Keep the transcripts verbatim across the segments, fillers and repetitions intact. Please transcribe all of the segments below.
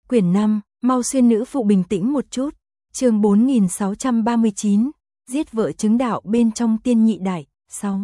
Quyển năm, mau xuyên nữ phụ bình tĩnh một chút. Chương bốn nghìn sáu trăm ba mươi chín, giết vợ chứng đạo bên trong tiên nhị đại. sáu.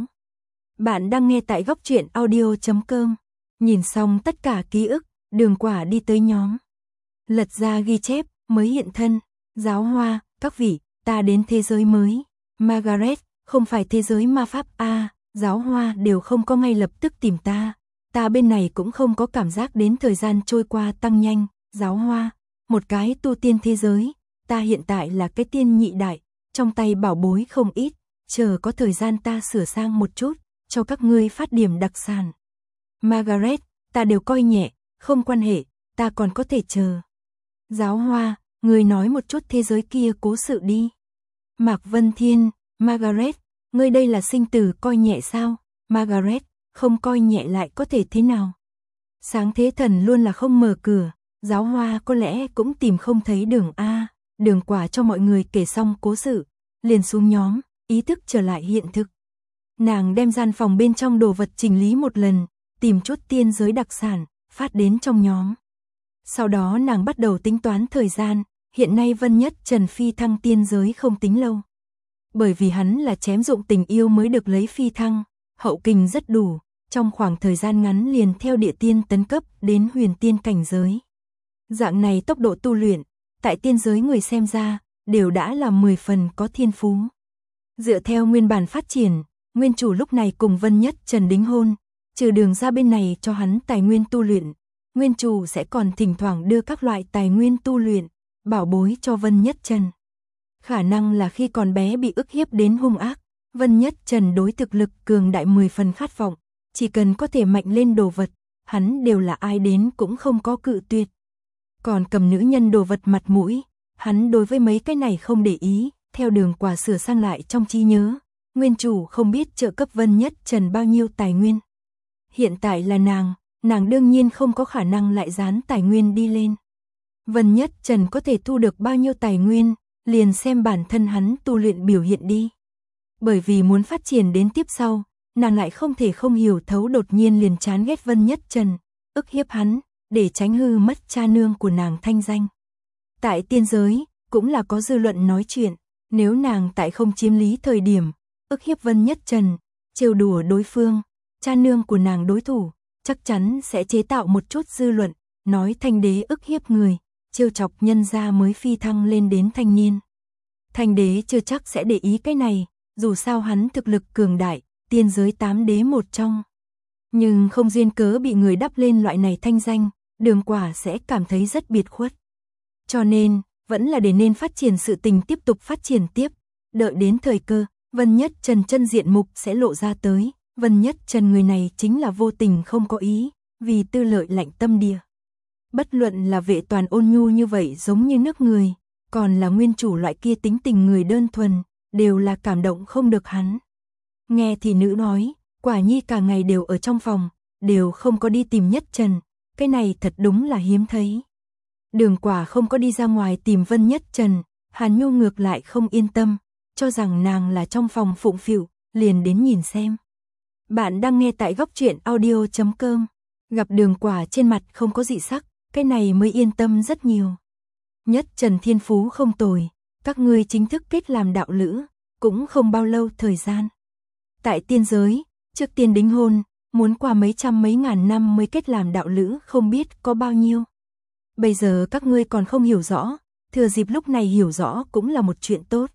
Bạn đang nghe tại góc truyện audio chấm com. Nhìn xong tất cả ký ức, Đường Quả đi tới nhóm. Lật ra ghi chép, mới hiện thân. Giáo hoa, các vị, ta đến thế giới mới. Margaret, không phải thế giới ma pháp a, à, giáo hoa đều không có ngay lập tức tìm ta. Ta bên này cũng không có cảm giác đến thời gian trôi qua tăng nhanh. Giáo hoa, một cái tu tiên thế giới, ta hiện tại là cái tiên nhị đại, trong tay bảo bối không ít, chờ có thời gian ta sửa sang một chút, cho các ngươi phát điểm đặc sản. Margaret, ta đều coi nhẹ, không quan hệ, ta còn có thể chờ. Giáo hoa, ngươi nói một chút thế giới kia cố sự đi. Mạc Vân Thiên, Margaret, ngươi đây là sinh tử coi nhẹ sao? Margaret, không coi nhẹ lại có thể thế nào? Sáng thế thần luôn là không mở cửa, giáo hoa có lẽ cũng tìm không thấy đường A. Đường Quả cho mọi người kể xong cố sự, liền xuống nhóm, ý thức trở lại hiện thực. Nàng đem gian phòng bên trong đồ vật chỉnh lý một lần, tìm chút tiên giới đặc sản, phát đến trong nhóm. Sau đó nàng bắt đầu tính toán thời gian, hiện nay Vân Nhất Trần phi thăng tiên giới không tính lâu. Bởi vì hắn là chém dụng tình yêu mới được lấy phi thăng, hậu kình rất đủ, trong khoảng thời gian ngắn liền theo địa tiên tấn cấp đến huyền tiên cảnh giới. Dạng này tốc độ tu luyện, tại tiên giới người xem ra, đều đã là mười phần có thiên phú. Dựa theo nguyên bản phát triển, nguyên chủ lúc này cùng Vân Nhất Trần đính hôn, trừ đường ra bên này cho hắn tài nguyên tu luyện, nguyên chủ sẽ còn thỉnh thoảng đưa các loại tài nguyên tu luyện, bảo bối cho Vân Nhất Trần. Khả năng là khi còn bé bị ức hiếp đến hung ác, Vân Nhất Trần đối thực lực cường đại mười phần khát vọng, chỉ cần có thể mạnh lên đồ vật, hắn đều là ai đến cũng không có cự tuyệt. Còn cầm nữ nhân đồ vật mặt mũi, hắn đối với mấy cái này không để ý, theo Đường Quả sửa sang lại trong trí nhớ, nguyên chủ không biết trợ cấp Vân Nhất Trần bao nhiêu tài nguyên. Hiện tại là nàng, nàng đương nhiên không có khả năng lại dán tài nguyên đi lên. Vân Nhất Trần có thể thu được bao nhiêu tài nguyên, liền xem bản thân hắn tu luyện biểu hiện đi. Bởi vì muốn phát triển đến tiếp sau, nàng lại không thể không hiểu thấu đột nhiên liền chán ghét Vân Nhất Trần, ức hiếp hắn, để tránh hư mất cha nương của nàng thanh danh. Tại tiên giới, cũng là có dư luận nói chuyện, nếu nàng tại không chiếm lý thời điểm, ức hiếp Vân Nhất Trần, trêu đùa đối phương, cha nương của nàng đối thủ, chắc chắn sẽ chế tạo một chút dư luận, nói thanh đế ức hiếp người, trêu chọc nhân gia mới phi thăng lên đến thanh niên. Thanh đế chưa chắc sẽ để ý cái này, dù sao hắn thực lực cường đại, tiên giới tám đế một trong. Nhưng không duyên cớ bị người đắp lên loại này thanh danh, Đường Quả sẽ cảm thấy rất biệt khuất. Cho nên, vẫn là để nên phát triển sự tình tiếp tục phát triển tiếp, đợi đến thời cơ, Vân Nhất Trần chân diện mục sẽ lộ ra tới. Vân Nhất Trần người này chính là vô tình không có ý, vì tư lợi lạnh tâm địa. Bất luận là Vệ Toàn ôn nhu như vậy giống như nước người, còn là nguyên chủ loại kia tính tình người đơn thuần, đều là cảm động không được hắn. Nghe thì nữ nói, Quả Nhi cả ngày đều ở trong phòng, đều không có đi tìm Nhất Trần, cái này thật đúng là hiếm thấy. Đường Quả không có đi ra ngoài tìm Vân Nhất Trần, Hàn Nhu ngược lại không yên tâm, cho rằng nàng là trong phòng phụng phịu, liền đến nhìn xem. Bạn đang nghe tại góc truyện audio chấm com. Gặp Đường Quả trên mặt không có dị sắc, cái này mới yên tâm rất nhiều. Nhất Trần thiên phú không tồi, các ngươi chính thức kết làm đạo lữ, cũng không bao lâu thời gian. Tại tiên giới, trước tiên đính hôn, muốn qua mấy trăm mấy ngàn năm mới kết làm đạo lữ không biết có bao nhiêu. Bây giờ các ngươi còn không hiểu rõ, thừa dịp lúc này hiểu rõ cũng là một chuyện tốt.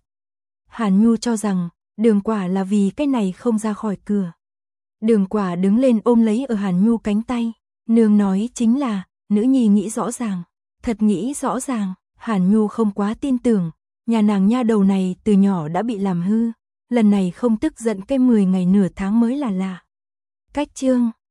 Hàn Nhu cho rằng, Đường Quả là vì cái này không ra khỏi cửa. Đường Quả đứng lên ôm lấy ở Hàn Nhu cánh tay, nương nói chính là, nữ nhi nghĩ rõ ràng, thật nghĩ rõ ràng. Hàn Nhu không quá tin tưởng, nhà nàng nha đầu này từ nhỏ đã bị làm hư, lần này không tức giận cái mười ngày nửa tháng mới là lạ. Cách chương